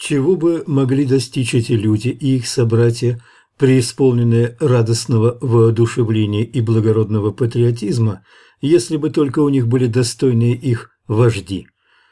Чего бы могли достичь эти люди и их собратья, преисполненные радостного воодушевления и благородного патриотизма, если бы только у них были достойные их вожди?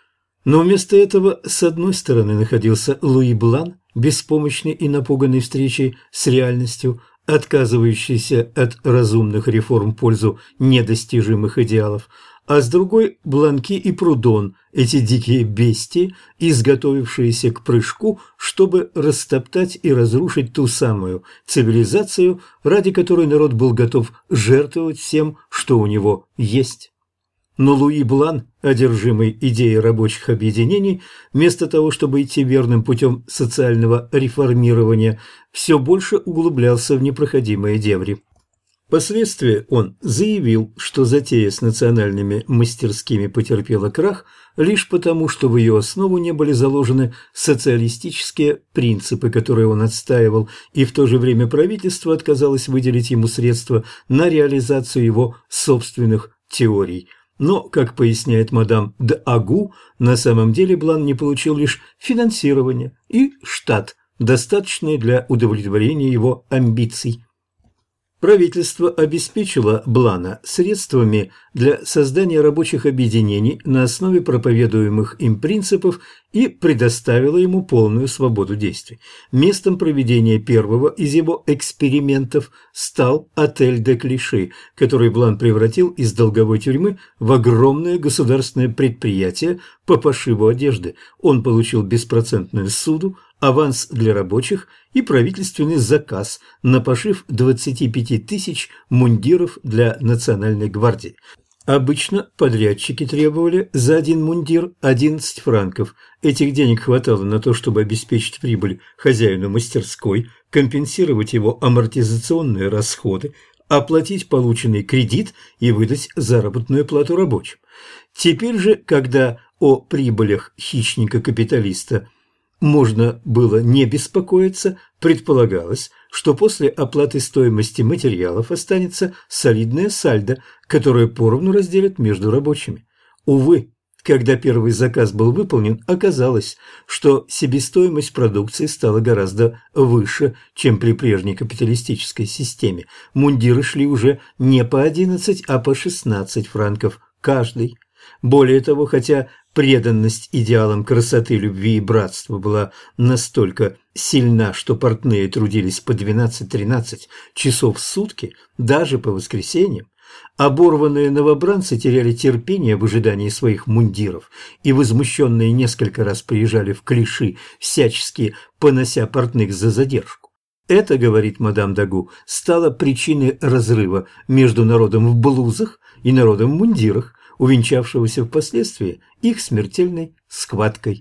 Но вместо этого с одной стороны находился Луи Блан, беспомощный и напуганный встречей с реальностью, отказывающийся от разумных реформ в пользу недостижимых идеалов, а с другой – Бланки и Прудон, эти дикие бестии, изготовившиеся к прыжку, чтобы растоптать и разрушить ту самую цивилизацию, ради которой народ был готов жертвовать всем, что у него есть. Но Луи Блан, одержимый идеей рабочих объединений, вместо того, чтобы идти верным путем социального реформирования, все больше углублялся в непроходимые дебри. Впоследствии он заявил, что затея с национальными мастерскими потерпела крах лишь потому, что в ее основу не были заложены социалистические принципы, которые он отстаивал, и в то же время правительство отказалось выделить ему средства на реализацию его собственных теорий. Но, как поясняет мадам д'Агу, на самом деле Блан не получил лишь финансирование и штат, достаточные для удовлетворения его амбиций. Правительство обеспечило Блана средствами для создания рабочих объединений на основе проповедуемых им принципов и предоставило ему полную свободу действий. Местом проведения первого из его экспериментов стал отель де Клиши, который Блан превратил из долговой тюрьмы в огромное государственное предприятие по пошиву одежды. Он получил беспроцентную ссуду, аванс для рабочих и правительственный заказ на пошив 25 тысяч мундиров для Национальной гвардии. Обычно подрядчики требовали за один мундир 11 франков. Этих денег хватало на то, чтобы обеспечить прибыль хозяину мастерской, компенсировать его амортизационные расходы, оплатить полученный кредит и выдать заработную плату рабочим. Теперь же, когда о прибылях хищника-капиталиста можно было не беспокоиться, предполагалось, что после оплаты стоимости материалов останется солидное сальдо, которое поровну разделят между рабочими. Увы, когда первый заказ был выполнен, оказалось, что себестоимость продукции стала гораздо выше, чем при прежней капиталистической системе. Мундиры шли уже не по 11, а по 16 франков каждый. Более того, хотя преданность идеалам красоты, любви и братства была настолько сильна, что портные трудились по 12-13 часов в сутки, даже по воскресеньям, оборванные новобранцы теряли терпение в ожидании своих мундиров и возмущенные несколько раз приезжали в Клиши, всячески понося портных за задержку. Это, говорит мадам д'Агу, стало причиной разрыва между народом в блузах и народом в мундирах, увенчавшегося впоследствии их смертельной схваткой.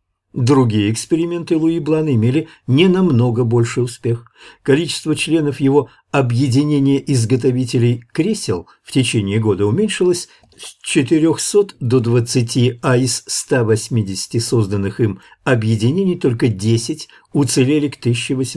Другие эксперименты Луи Блана имели не намного больший успех. Количество членов его объединения изготовителей кресел в течение года уменьшилось с 400 до 20, а из 180 созданных им объединений только 10 уцелели к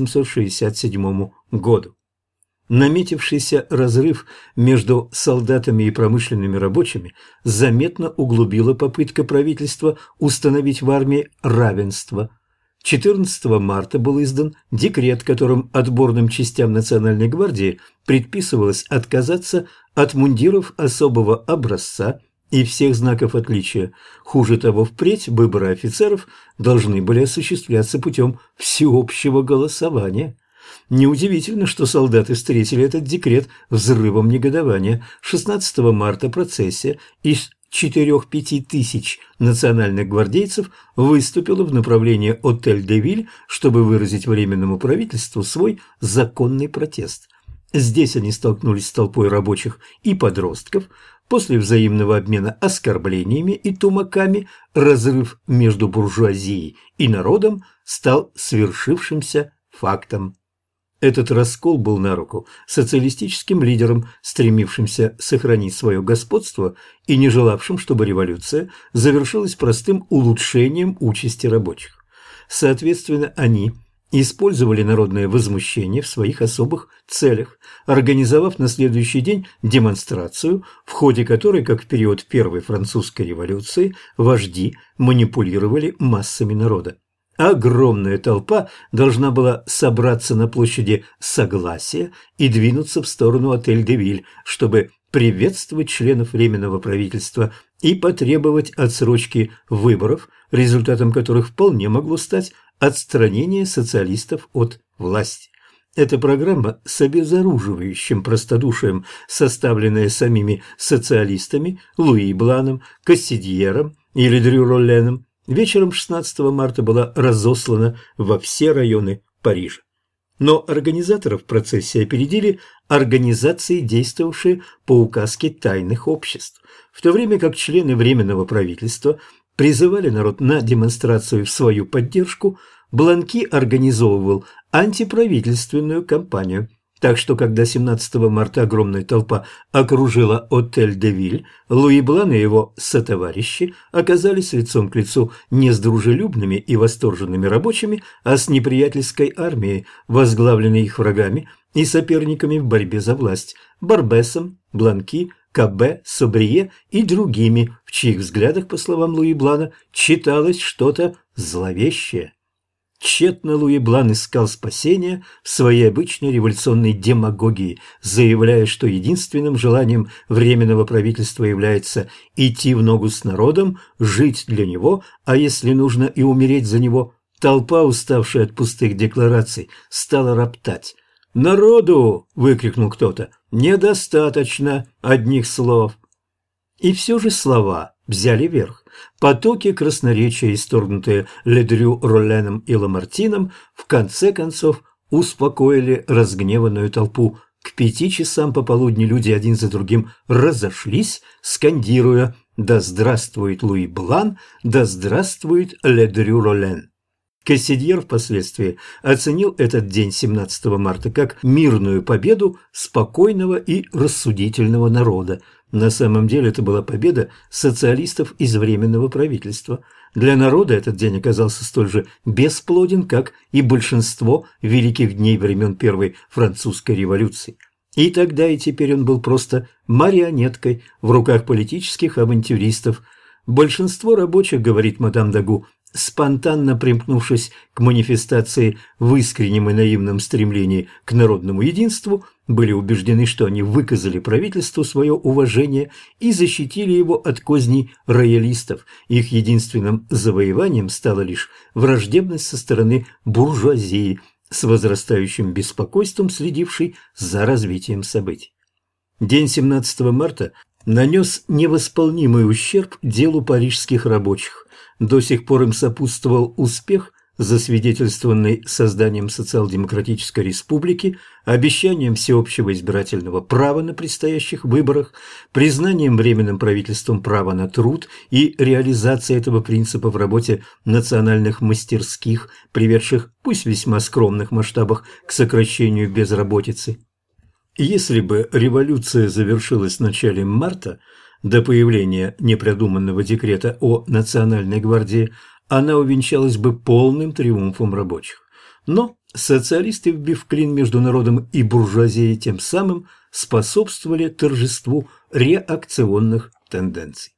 1867 году. Наметившийся разрыв между солдатами и промышленными рабочими заметно углубила попытка правительства установить в армии равенство. 14 марта был издан декрет, которым отборным частям Национальной гвардии предписывалось отказаться от мундиров особого образца и всех знаков отличия. Хуже того, впредь выборы офицеров должны были осуществляться путем всеобщего голосования. Неудивительно, что солдаты встретили этот декрет взрывом негодования. 16 марта процессия из 4-5 тысяч национальных гвардейцев выступила в направлении Отель-де-Виль, чтобы выразить Временному правительству свой законный протест. Здесь они столкнулись с толпой рабочих и подростков. После взаимного обмена оскорблениями и тумаками разрыв между буржуазией и народом стал свершившимся фактом. Этот раскол был на руку социалистическим лидерам, стремившимся сохранить свое господство и не желавшим, чтобы революция завершилась простым улучшением участи рабочих. Соответственно, они использовали народное возмущение в своих особых целях, организовав на следующий день демонстрацию, в ходе которой, как в период Первой французской революции, вожди манипулировали массами народа. Огромная толпа должна была собраться на площади Согласия и двинуться в сторону Отель-де-Виль, чтобы приветствовать членов Временного правительства и потребовать отсрочки выборов, результатом которых вполне могло стать отстранение социалистов от власти. Эта программа с обезоруживающим простодушием, составленная самими социалистами Луи Бланом, Кассидьером и Ледрю Ролленом, вечером 16 марта была разослана во все районы Парижа. Но организаторов процессии опередили организации, действовавшие по указке тайных обществ, в то время как члены Временного правительства призывали народ на демонстрацию в свою поддержку. Бланки организовывал антиправительственную кампанию. Так что, когда 17 марта огромная толпа окружила Отель-де-Виль, Луи Блан и его сотоварищи оказались лицом к лицу не с дружелюбными и восторженными рабочими, а с неприятельской армией, возглавленной их врагами и соперниками в борьбе за власть – Барбесом, Бланки, Кабе, Собрие и другими, в чьих взглядах, по словам Луи Блана, читалось что-то зловещее. Тщетно Луи Блан искал спасения в своей обычной революционной демагогии, заявляя, что единственным желанием Временного правительства является идти в ногу с народом, жить для него, а если нужно и умереть за него. Толпа, уставшая от пустых деклараций, стала роптать. «Народу!» – выкрикнул кто-то. «Недостаточно одних слов!» И все же слова взяли верх. Потоки красноречия, исторгнутые Ледрю, Ролленом и Ламартином, в конце концов успокоили разгневанную толпу. К 5 часам пополудни люди один за другим разошлись, скандируя «Да здравствует Луи Блан! Да здравствует Ледрю Роллен!». Кассидьер впоследствии оценил этот день 17 марта как мирную победу спокойного и рассудительного народа. На самом деле это была победа социалистов из Временного правительства. Для народа этот день оказался столь же бесплоден, как и большинство великих дней времен Первой французской революции. И тогда, и теперь он был просто марионеткой в руках политических авантюристов. Большинство рабочих, говорит мадам Дагу, спонтанно примкнувшись к манифестации в искреннем и наивном стремлении к народному единству, были убеждены, что они выказали правительству свое уважение и защитили его от козней роялистов. Их единственным завоеванием стала лишь враждебность со стороны буржуазии, с возрастающим беспокойством следившей за развитием событий. День 17 марта нанес невосполнимый ущерб делу парижских рабочих. До сих пор им сопутствовал успех, засвидетельствованный созданием социал-демократической республики, обещанием всеобщего избирательного права на предстоящих выборах, признанием Временным правительством права на труд и реализацией этого принципа в работе национальных мастерских, приведших, пусть в весьма скромных масштабах, к сокращению безработицы. Если бы революция завершилась в начале марта, до появления непродуманного декрета о Национальной гвардии, она увенчалась бы полным триумфом рабочих. Но социалисты, вбив клин между народом и буржуазией, тем самым способствовали торжеству реакционных тенденций.